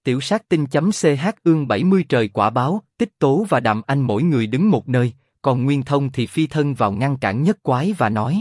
Tiểu sát tinh.ch ương 70 trời quả báo, Tích Tố và Đàm Anh mỗi người đứng một nơi, còn Nguyên Thông thì phi thân vào ngăn cản Nhất Quái và nói: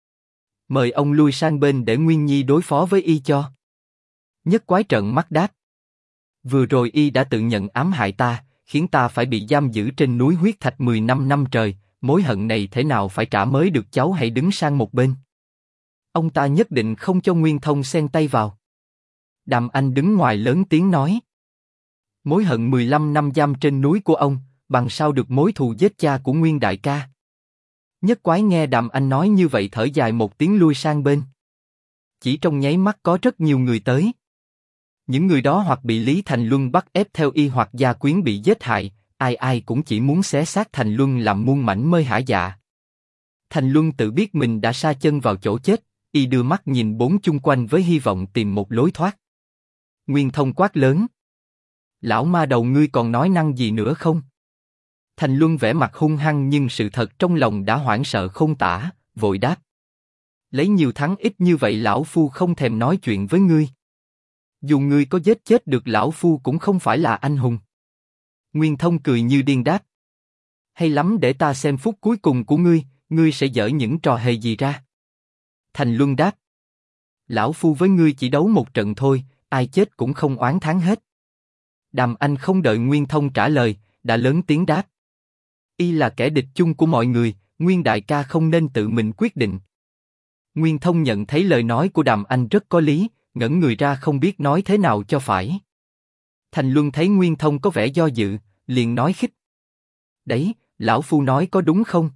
mời ông lui sang bên để Nguyên Nhi đối phó với y cho. Nhất Quái trợn mắt đáp: vừa rồi y đã tự nhận ám hại ta, khiến ta phải bị giam giữ trên núi huyết thạch 15 năm trời, mối hận này thế nào phải trả mới được, cháu hãy đứng sang một bên. Ông ta nhất định không cho Nguyên Thông xen tay vào. Đàm Anh đứng ngoài lớn tiếng nói: mối hận 15 năm giam trên núi của ông, bằng sao được mối thù giết cha của Nguyên đại ca. Nhất Quái nghe Đàm Anh nói như vậy thở dài một tiếng lui sang bên. Chỉ trong nháy mắt có rất nhiều người tới. Những người đó hoặc bị Lý Thành Luân bắt ép theo y hoặc gia quyến bị giết hại, ai ai cũng chỉ muốn xé xác Thành Luân làm muôn mảnh mới hả dạ. Thành Luân tự biết mình đã sa chân vào chỗ chết, y đưa mắt nhìn bốn chung quanh với hy vọng tìm một lối thoát. Nguyên Thông quát lớn: lão ma đầu, ngươi còn nói năng gì nữa không? Thành Luân vẻ mặt hung hăng nhưng sự thật trong lòng đã hoảng sợ không tả, vội đáp: lấy nhiều thắng ít như vậy lão phu không thèm nói chuyện với ngươi. Dù ngươi có giết chết được lão phu cũng không phải là anh hùng. Nguyên Thông cười như điên đáp: hay lắm, để ta xem phút cuối cùng của ngươi, ngươi sẽ dở những trò hề gì ra. Thành Luân đáp: lão phu với ngươi chỉ đấu một trận thôi, ai chết cũng không oán thán hết. Đàm Anh không đợi Nguyên Thông trả lời, đã lớn tiếng đáp: y là kẻ địch chung của mọi người, Nguyên đại ca không nên tự mình quyết định. Nguyên Thông nhận thấy lời nói của Đàm Anh rất có lý, ngẩn người ra không biết nói thế nào cho phải. Thành Luân thấy Nguyên Thông có vẻ do dự, liền nói khích: đấy, lão phu nói có đúng không?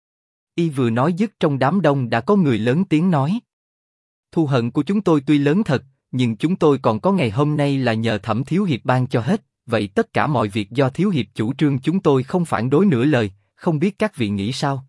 Y vừa nói dứt trong đám đông đã có người lớn tiếng nói: thù hận của chúng tôi tuy lớn thật, nhưng chúng tôi còn có ngày hôm nay là nhờ Thẩm thiếu hiệp ban cho hết, vậy tất cả mọi việc do thiếu hiệp chủ trương, chúng tôi không phản đối nửa lời, không biết các vị nghĩ sao?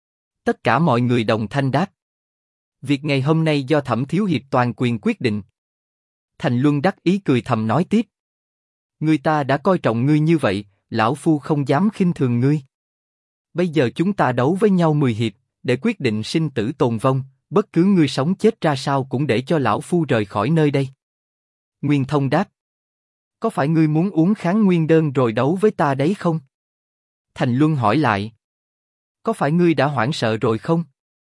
Tất cả mọi người đồng thanh đáp: việc ngày hôm nay do Thẩm thiếu hiệp toàn quyền quyết định. Thành Luân đắc ý cười thầm nói tiếp: người ta đã coi trọng ngươi như vậy, lão phu không dám khinh thường ngươi. Bây giờ chúng ta đấu với nhau 10 hiệp, để quyết định sinh tử tồn vong, bất cứ ngươi sống chết ra sao cũng để cho lão phu rời khỏi nơi đây. Nguyên Thông đáp: có phải ngươi muốn uống kháng nguyên đơn rồi đấu với ta đấy không? Thành Luân hỏi lại: có phải ngươi đã hoảng sợ rồi không?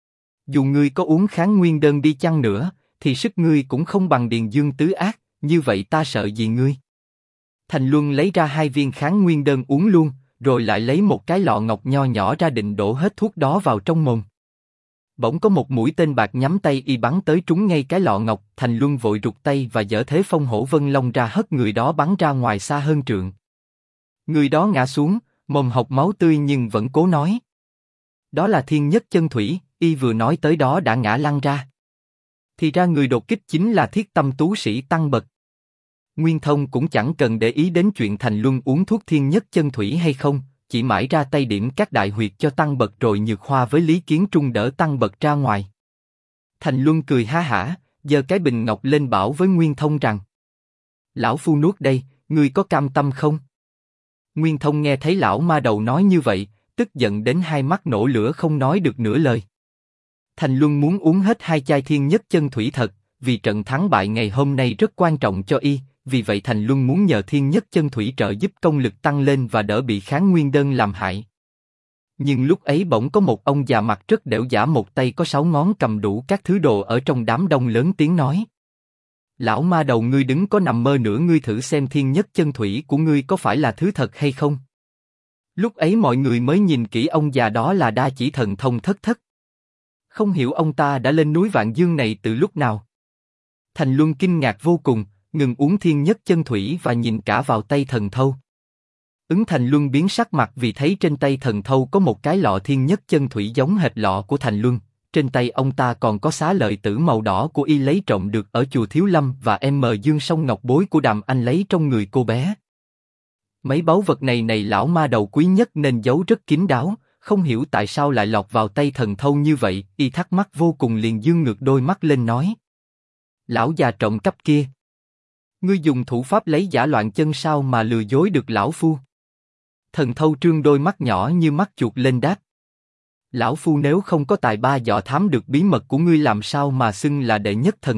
Dù ngươi có uống kháng nguyên đơn đi chăng nữa, thì sức ngươi cũng không bằng Điền Dương tứ ác, như vậy ta sợ gì ngươi? Thành Luân lấy ra 2 viên kháng nguyên đơn uống luôn, rồi lại lấy một cái lọ ngọc nho nhỏ ra định đổ hết thuốc đó vào trong mồm. Bỗng có một mũi tên bạc nhắm tay y bắn tới trúng ngay cái lọ ngọc, Thành Luân vội rụt tay và giở thế phong hổ vân long ra hất người đó bắn ra ngoài xa hơn trượng. Người đó ngã xuống, mồm hộc máu tươi nhưng vẫn cố nói: đó là Thiên Nhất Chân Thủy. Y vừa nói tới đó đã ngã lăn ra. Thì ra người đột kích chính là Thiết Tâm tú sĩ Tăng Bật. Nguyên Thông cũng chẳng cần để ý đến chuyện Thành Luân uống thuốc Thiên Nhất Chân Thủy hay không, chỉ mãi ra tay điểm các đại huyệt cho Tăng Bật rồi nhược hoa với Lý Kiến Trung đỡ Tăng Bật ra ngoài. Thành Luân cười ha hả, giơ cái bình ngọc lên bảo với Nguyên Thông rằng: lão phu nuốt đây, ngươi có cam tâm không? Nguyên Thông nghe thấy lão ma đầu nói như vậy, tức giận đến hai mắt nổ lửa không nói được nửa lời. Thành Luân muốn uống hết 2 chai Thiên Nhất Chân Thủy thật, vì trận thắng bại ngày hôm nay rất quan trọng cho y, vì vậy Thành Luân muốn nhờ Thiên Nhất Chân Thủy trợ giúp công lực tăng lên và đỡ bị kháng nguyên đơn làm hại. Nhưng lúc ấy bỗng có một ông già mặt rất đểu giả, một tay có 6 ngón cầm đủ các thứ đồ ở trong đám đông lớn tiếng nói: lão ma đầu, ngươi đứng có nằm mơ nữa, ngươi thử xem Thiên Nhất Chân Thủy của ngươi có phải là thứ thật hay không? Lúc ấy mọi người mới nhìn kỹ ông già đó là đa chỉ thần thông thất thất. Không hiểu ông ta đã lên núi Vạn Dương này từ lúc nào. Thành Luân kinh ngạc vô cùng, ngừng uống Thiên Nhất Chân Thủy và nhìn cả vào tay thần thâu. Thành Luân biến sắc mặt vì thấy trên tay thần thâu có một cái lọ Thiên Nhất Chân Thủy giống hệt lọ của Thành Luân. Trên tay ông ta còn có xá lợi tử màu đỏ của y lấy trộm được ở chùa Thiếu Lâm và Dương song ngọc bối của Đàm Anh lấy trong người cô bé. Mấy báu vật này lão ma đầu quý nhất nên giấu rất kín đáo, không hiểu tại sao lại lọt vào tay thần thâu như vậy. Y thắc mắc vô cùng liền dương ngược đôi mắt lên nói: lão già trộm cắp kia, ngươi dùng thủ pháp lấy giả loạn chân sao mà lừa dối được lão phu? Thần thâu trương đôi mắt nhỏ như mắt chuột lên đáp: lão phu nếu không có tài ba dọ thám được bí mật của ngươi làm sao mà xưng là đệ nhất thần thâu,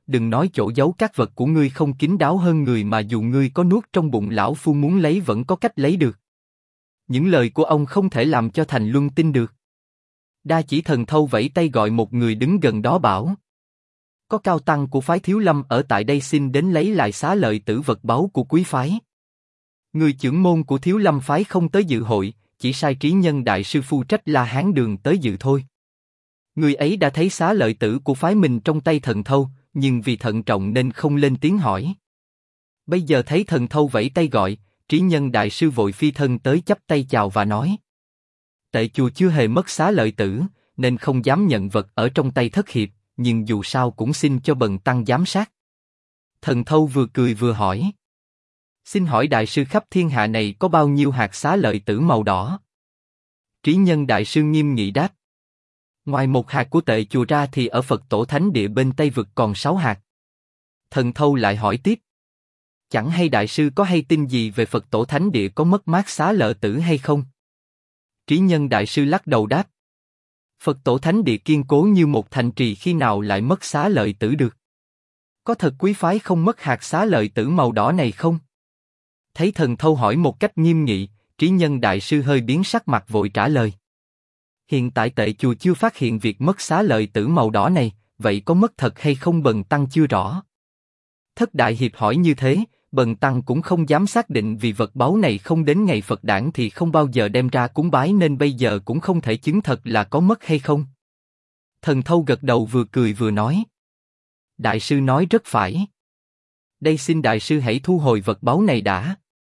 đừng nói chỗ giấu các vật của ngươi không kín đáo hơn người mà dù ngươi có nuốt trong bụng lão phu muốn lấy vẫn có cách lấy được. Những lời của ông không thể làm cho Thành Luân tin được. Đa Chỉ Thần Thâu vẫy tay gọi một người đứng gần đó bảo. Có cao tăng của phái Thiếu Lâm ở tại đây xin đến lấy lại xá lợi tử vật báu của quý phái. Người trưởng môn của Thiếu Lâm phái không tới dự hội, chỉ sai Trí Nhân đại sư phụ trách La Hán Đường tới dự thôi. Người ấy đã thấy xá lợi tử của phái mình trong tay Thần Thâu, nhưng vì thận trọng nên không lên tiếng hỏi. Bây giờ thấy Thần Thâu vẫy tay gọi, Trí Nhân đại sư vội phi thân tới chắp tay chào và nói. Tệ chùa chưa hề mất xá lợi tử, nên không dám nhận vật ở trong tay thất hiệp, nhưng dù sao cũng xin cho bần tăng giám sát. Thần Thâu vừa cười vừa hỏi. Xin hỏi đại sư khắp thiên hạ này có bao nhiêu hạt xá lợi tử màu đỏ? Trí Nhân đại sư nghiêm nghị đáp. Ngoài một hạt của tệ chùa ra thì ở Phật tổ thánh địa bên Tây vực còn 6 hạt. Thần Thâu lại hỏi tiếp. Chẳng hay đại sư có hay tin gì về Phật tổ thánh địa có mất mát xá lợi tử hay không? Trí Nhân đại sư lắc đầu đáp. Phật tổ thánh địa kiên cố như một thành trì khi nào lại mất xá lợi tử được? Có thật quý phái không mất hạt xá lợi tử màu đỏ này không? Thấy Thần Thâu hỏi một cách nghiêm nghị, Trí Nhân đại sư hơi biến sắc mặt vội trả lời. Hiện tại tệ chùa chưa phát hiện việc mất xá lợi tử màu đỏ này, vậy có mất thật hay không bần tăng chưa rõ. Thất đại hiệp hỏi như thế, bần tăng cũng không dám xác định vì vật báu này không đến ngày Phật đản thì không bao giờ đem ra cúng bái nên bây giờ cũng không thể chứng thật là có mất hay không. Thần Thâu gật đầu vừa cười vừa nói. Đại sư nói rất phải. Đây xin đại sư hãy thu hồi vật báu này đã.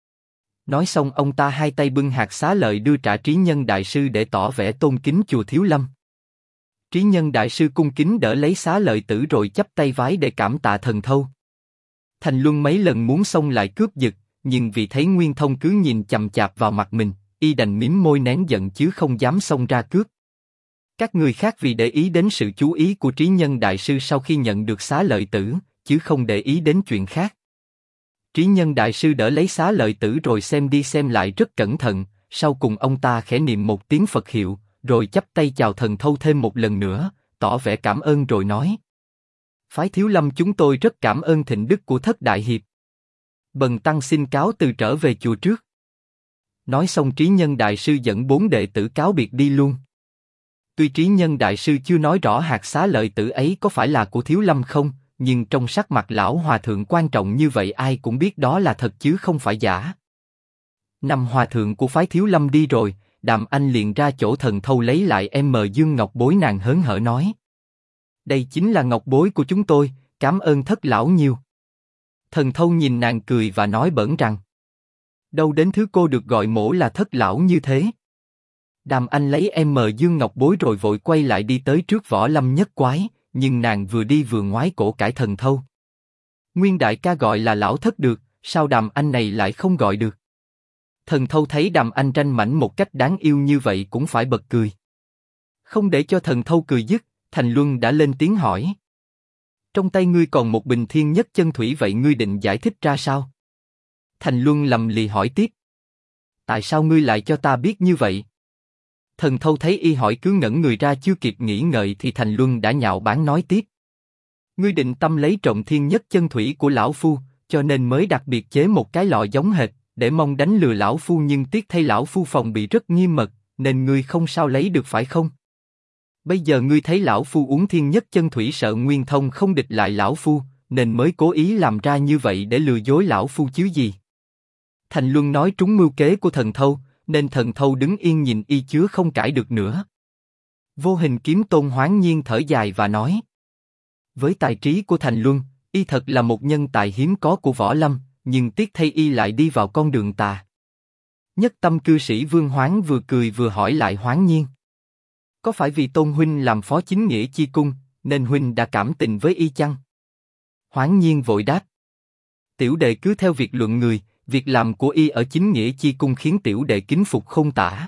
Nói xong ông ta hai tay bưng hạt xá lợi đưa trả Trí Nhân đại sư để tỏ vẻ tôn kính chùa Thiếu Lâm. Trí Nhân đại sư cung kính đỡ lấy xá lợi tử rồi chắp tay vái để cảm tạ Thần Thâu. Thành Luân mấy lần muốn xông lại cướp giật, nhưng vì thấy Nguyên Thông cứ nhìn chằm chạp vào mặt mình, y đành mím môi nén giận chứ không dám xông ra cướp. Các người khác vì để ý đến sự chú ý của Trí Nhân đại sư sau khi nhận được xá lợi tử, chứ không để ý đến chuyện khác. Trí Nhân đại sư đỡ lấy xá lợi tử rồi xem đi xem lại rất cẩn thận, sau cùng ông ta khẽ niệm một tiếng Phật hiệu, rồi chắp tay chào Thần Thâu thêm một lần nữa, tỏ vẻ cảm ơn rồi nói. Phái Thiếu Lâm chúng tôi rất cảm ơn thịnh đức của thất đại hiệp. Bần tăng xin cáo từ trở về chùa trước. Nói xong Trí Nhân đại sư dẫn 4 đệ tử cáo biệt đi luôn. Tuy Trí Nhân đại sư chưa nói rõ hạt xá lợi tử ấy có phải là của Thiếu Lâm không, nhưng trong sắc mặt lão hòa thượng quan trọng như vậy ai cũng biết đó là thật chứ không phải giả. Năm hòa thượng của phái Thiếu Lâm đi rồi, Đàm Anh liền ra chỗ Thần Thâu lấy lại dương ngọc bối, nàng hớn hở nói. Đây chính là ngọc bối của chúng tôi, cảm ơn thất lão nhiều. Thần Thâu nhìn nàng cười và nói bỡn rằng. Đâu đến thứ cô được gọi mổ là thất lão như thế. Đàm Anh lấy dương ngọc bối rồi vội quay lại đi tới trước Võ Lâm Nhất Quái, nhưng nàng vừa đi vừa ngoái cổ cãi Thần Thâu. Nguyên đại ca gọi là lão thất được, sao Đàm Anh này lại không gọi được? Thần Thâu thấy Đàm Anh tranh mảnh một cách đáng yêu như vậy cũng phải bật cười. Không để cho Thần Thâu cười dứt, Thành Luân đã lên tiếng hỏi. Trong tay ngươi còn một bình thiên nhất chân thủy vậy ngươi định giải thích ra sao? Thành Luân lầm lì hỏi tiếp. Tại sao ngươi lại cho ta biết như vậy? Thần Thâu thấy y hỏi cứ ngẩn người ra chưa kịp nghĩ ngợi thì Thành Luân đã nhạo báng nói tiếp. Ngươi định tâm lấy trộm thiên nhất chân thủy của lão phu, cho nên mới đặc biệt chế một cái lọ giống hệt, để mong đánh lừa lão phu nhưng tiếc thay lão phu phòng bị rất nghiêm mật, nên ngươi không sao lấy được phải không? Bây giờ ngươi thấy lão phu uống thiên nhất chân thủy sợ Nguyên Thông không địch lại lão phu, nên mới cố ý làm ra như vậy để lừa dối lão phu chứ gì. Thành Luân nói trúng mưu kế của Thần Thâu, nên Thần Thâu đứng yên nhìn y chứa không cãi được nữa. Vô Hình Kiếm Tôn hoáng nhiên thở dài và nói. Với tài trí của Thành Luân, y thật là một nhân tài hiếm có của võ lâm, nhưng tiếc thay y lại đi vào con đường tà. Nhất Tâm cư sĩ Vương Hoáng vừa cười vừa hỏi lại hoáng nhiên. Có phải vì Tôn huynh làm phó chính nghĩa chi cung, nên huynh đã cảm tình với y chăng? Hoáng nhiên vội đáp. Tiểu đệ cứ theo việc luận người, việc làm của y ở chính nghĩa chi cung khiến tiểu đệ kính phục không tả.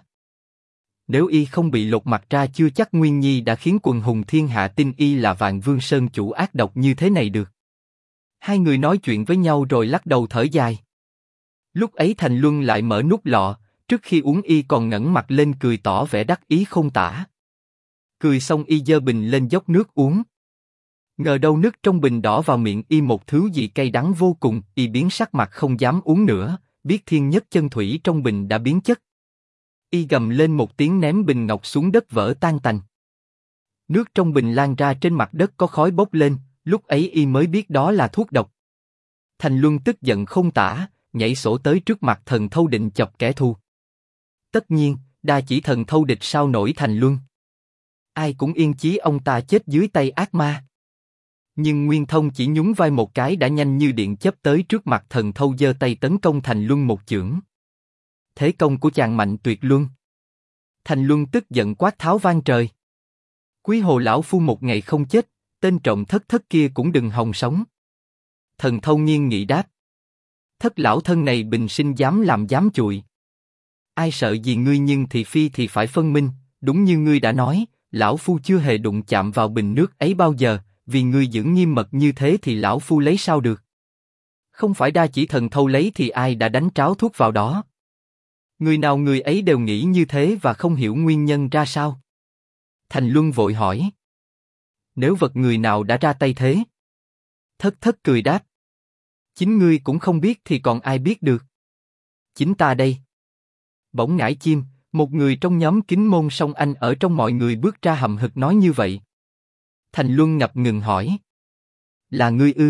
Nếu y không bị lột mặt ra chưa chắc Nguyên Nhi đã khiến quần hùng thiên hạ tin y là Vạn Vương Sơn chủ ác độc như thế này được. Hai người nói chuyện với nhau rồi lắc đầu thở dài. Lúc ấy Thành Luân lại mở nút lọ, trước khi uống y còn ngẩng mặt lên cười tỏ vẻ đắc ý không tả. Cười xong y giơ bình lên dốc nước uống. Ngờ đâu nước trong bình đỏ vào miệng y một thứ gì cay đắng vô cùng, y biến sắc mặt không dám uống nữa, biết thiên nhất chân thủy trong bình đã biến chất. Y gầm lên một tiếng ném bình ngọc xuống đất vỡ tan tành. Nước trong bình lan ra trên mặt đất có khói bốc lên, lúc ấy y mới biết đó là thuốc độc. Thành Luân tức giận không tả, nhảy sổ tới trước mặt Thần Thâu định chọc kẻ thù. Tất nhiên, đa chỉ Thần Thâu địch sao nổi Thành Luân. Ai cũng yên chí ông ta chết dưới tay ác ma. Nhưng Nguyên Thông chỉ nhún vai một cái đã nhanh như điện chớp tới trước mặt Thần Thâu giơ tay tấn công Thành Luân một chưởng. Thế công của chàng mạnh tuyệt luân. Thành Luân tức giận quát tháo vang trời. Quý Hồ lão phu một ngày không chết, tên trộm thất thất kia cũng đừng hòng sống. Thần Thâu nghiêng nghị đáp. Thất lão thân này bình sinh dám làm dám chụi. Ai sợ gì ngươi, nhưng thị phi thì phải phân minh, đúng như ngươi đã nói, lão phu chưa hề đụng chạm vào bình nước ấy bao giờ, vì ngươi giữ nghiêm mật như thế thì lão phu lấy sao được. Không phải đa chỉ Thần Thâu lấy thì ai đã đánh tráo thuốc vào đó. Người nào người ấy đều nghĩ như thế và không hiểu nguyên nhân ra sao. Thành Luân vội hỏi. Nếu vật người nào đã ra tay thế? Thất thất cười đáp. Chính ngươi cũng không biết thì còn ai biết được. Chính ta đây. Bỗng ngải chim, một người trong nhóm Kính Môn Song Anh ở trong mọi người bước ra hậm hực nói như vậy. Thành Luân ngập ngừng hỏi. Là ngươi ư?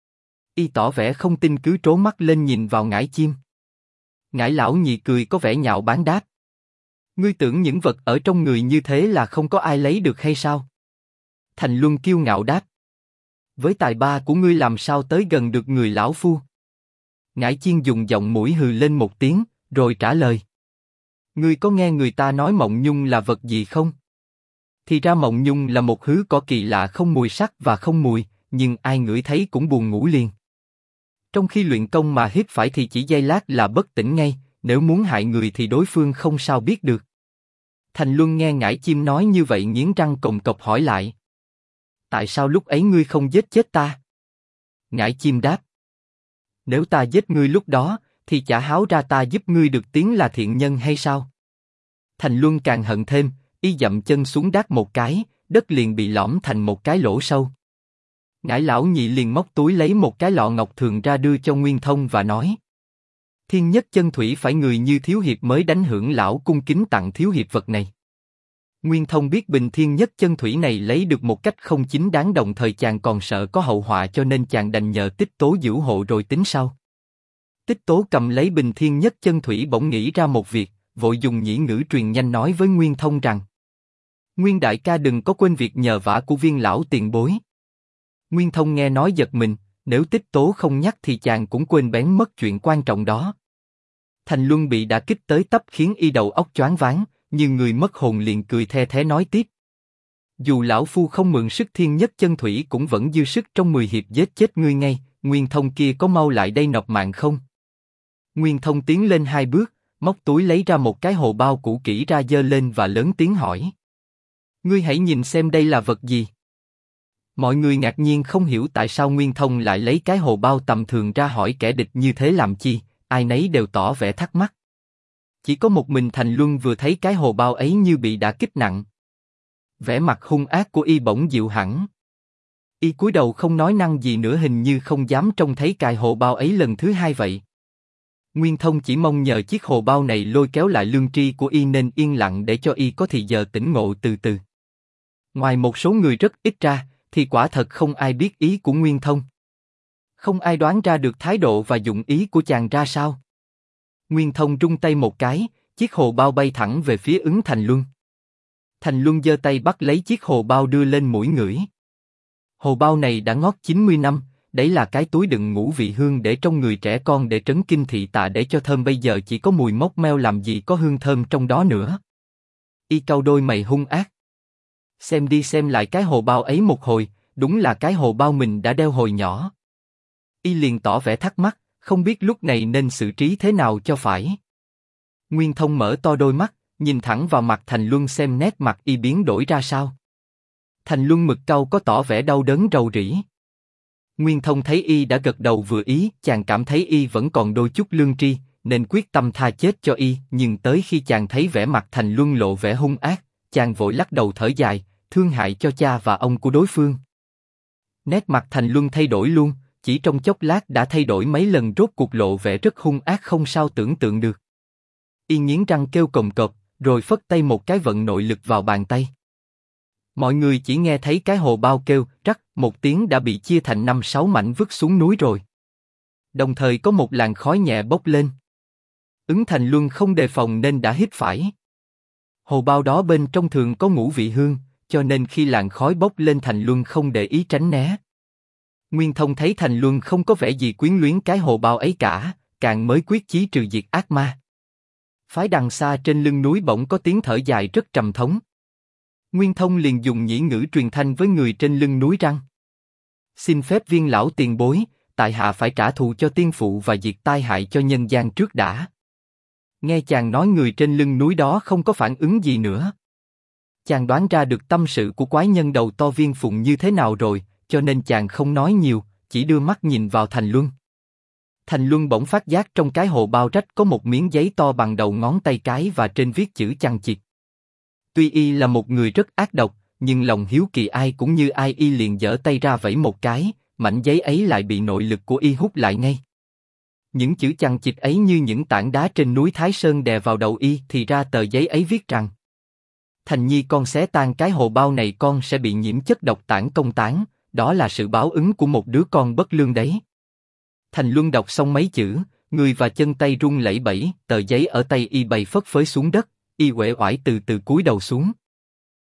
Y tỏ vẻ không tin cứ trố mắt lên nhìn vào ngải chim. Ngải lão nhị cười có vẻ nhạo báng đáp. Ngươi tưởng những vật ở trong người như thế là không có ai lấy được hay sao? Thành Luân kiêu ngạo đáp. Với tài ba của ngươi làm sao tới gần được người lão phu? Ngải Chiên dùng giọng mũi hừ lên một tiếng, rồi trả lời. Ngươi có nghe người ta nói mộng nhung là vật gì không? Thì ra mộng nhung là một thứ cỏ kỳ lạ không mùi sắc và không mùi, nhưng ai ngửi thấy cũng buồn ngủ liền. Trong khi luyện công mà hít phải thì chỉ giây lát là bất tỉnh ngay, nếu muốn hại người thì đối phương không sao biết được. Thành Luân nghe Ngải Chim nói như vậy nghiến răng cộm cộp hỏi lại. Tại sao lúc ấy ngươi không giết chết ta? Ngải Chim đáp. Nếu ta giết ngươi lúc đó, thì chả háo ra ta giúp ngươi được tiếng là thiện nhân hay sao? Thành Luân càng hận thêm, y dậm chân xuống đát một cái, đất liền bị lõm thành một cái lỗ sâu. Ngải lão nhị liền móc túi lấy một cái lọ ngọc thường ra đưa cho Nguyên Thông và nói. Thiên nhất chân thủy phải người như thiếu hiệp mới đánh hưởng, lão cung kính tặng thiếu hiệp vật này. Nguyên Thông biết bình thiên nhất chân thủy này lấy được một cách không chính đáng, đồng thời chàng còn sợ có hậu họa cho nên chàng đành nhờ Tích Tố giữ hộ rồi tính sau. Tích Tố cầm lấy bình thiên nhất chân thủy bỗng nghĩ ra một việc, vội dùng nhĩ ngữ truyền nhanh nói với Nguyên Thông rằng. Nguyên đại ca đừng có quên việc nhờ vả của Viên lão tiền bối. Nguyên Thông nghe nói giật mình, nếu Tích Tố không nhắc thì chàng cũng quên bén mất chuyện quan trọng đó. Thành Luân bị đả kích tới tấp khiến y đầu óc choáng váng, như người mất hồn liền cười the thé nói tiếp. Dù lão phu không mượn sức thiên nhất chân thủy cũng vẫn dư sức trong 10 hiệp giết chết ngươi ngay, Nguyên Thông kia có mau lại đây nộp mạng không? Nguyên Thông tiến lên 2 bước, móc túi lấy ra một cái hồ bao cũ kỹ ra giơ lên và lớn tiếng hỏi. Ngươi hãy nhìn xem đây là vật gì? Mọi người ngạc nhiên không hiểu tại sao Nguyên Thông lại lấy cái hồ bao tầm thường ra hỏi kẻ địch như thế làm chi, ai nấy đều tỏ vẻ thắc mắc. Chỉ có một mình Thành Luân vừa thấy cái hồ bao ấy như bị đả kích nặng. Vẻ mặt hung ác của y bỗng dịu hẳn. Y cúi đầu không nói năng gì nữa, hình như không dám trông thấy cái hồ bao ấy lần thứ hai vậy. Nguyên Thông chỉ mong nhờ chiếc hồ bao này lôi kéo lại lương tri của y nên yên lặng để cho y có thì giờ tỉnh ngộ từ từ. Ngoài một số người rất ít ra, thì quả thật không ai biết ý của Nguyên Thông. Không ai đoán ra được thái độ và dụng ý của chàng ra sao. Nguyên Thông rung tay một cái, chiếc hồ bao bay thẳng về phía ứng Thành Luân. Thành Luân giơ tay bắt lấy chiếc hồ bao đưa lên mũi ngửi. Hồ bao này đã ngót 90 năm, đấy là cái túi đựng ngũ vị hương để trong người trẻ con để trấn kinh thị tà để cho thơm, bây giờ chỉ có mùi mốc meo làm gì có hương thơm trong đó nữa. Y cau đôi mày hung ác. Xem đi xem lại cái hồ bao ấy một hồi, đúng là cái hồ bao mình đã đeo hồi nhỏ. Y liền tỏ vẻ thắc mắc, không biết lúc này nên xử trí thế nào cho phải. Nguyên Thông mở to đôi mắt, nhìn thẳng vào mặt Thành Luân xem nét mặt y biến đổi ra sao. Thành Luân mực cau có tỏ vẻ đau đớn rầu rĩ. Nguyên Thông thấy y đã gật đầu vừa ý, chàng cảm thấy y vẫn còn đôi chút lương tri, nên quyết tâm tha chết cho y. Nhưng tới khi chàng thấy vẻ mặt Thành Luân lộ vẻ hung ác, chàng vội lắc đầu thở dài, thương hại cho cha và ông của đối phương. Nét mặt Thành Luân thay đổi luôn, chỉ trong chốc lát đã thay đổi mấy lần, rốt cuộc lộ vẻ rất hung ác không sao tưởng tượng được. Y nghiến răng kêu cồm cộp, rồi phất tay một cái vận nội lực vào bàn tay. Mọi người chỉ nghe thấy cái hồ bao kêu rắc một tiếng đã bị chia thành 5-6 mảnh vứt xuống núi rồi. Đồng thời có một làn khói nhẹ bốc lên. Ứng Thành Luân không đề phòng nên đã hít phải. Hồ bao đó bên trong thường có ngũ vị hương, cho nên khi làn khói bốc lên Thành Luân không để ý tránh né. Nguyên Thông thấy Thành Luân không có vẻ gì quyến luyến cái hồ bao ấy cả, càng mới quyết chí trừ diệt ác ma. Phái đằng xa trên lưng núi bỗng có tiếng thở dài rất trầm thống. Nguyên Thông liền dùng nhĩ ngữ truyền thanh với người trên lưng núi rằng: xin phép viên lão tiền bối, tại hạ phải trả thù cho tiên phụ và diệt tai hại cho nhân gian trước đã. Nghe chàng nói, người trên lưng núi đó không có phản ứng gì nữa. Chàng đoán ra được tâm sự của quái nhân đầu to Viên Phụng như thế nào rồi, cho nên chàng không nói nhiều, chỉ đưa mắt nhìn vào Thành Luân. Thành Luân bỗng phát giác trong cái hồ bao rách có một miếng giấy to bằng đầu ngón tay cái và trên viết chữ chằng chịt. Tuy y là một người rất ác độc, nhưng lòng hiếu kỳ ai cũng như ai, y liền giở tay ra vẫy một cái, mảnh giấy ấy lại bị nội lực của y hút lại ngay. Những chữ chằng chịt ấy như những tảng đá trên núi Thái Sơn đè vào đầu y, thì ra tờ giấy ấy viết rằng: Thành Nhi, con xé tan cái hồ bao này con sẽ bị nhiễm chất độc tản công tán, đó là sự báo ứng của một đứa con bất lương đấy. Thành Luân đọc xong mấy chữ, người và chân tay run lẩy bẩy, tờ giấy ở tay y bay phất phới xuống đất, y uể oải từ từ cúi đầu xuống.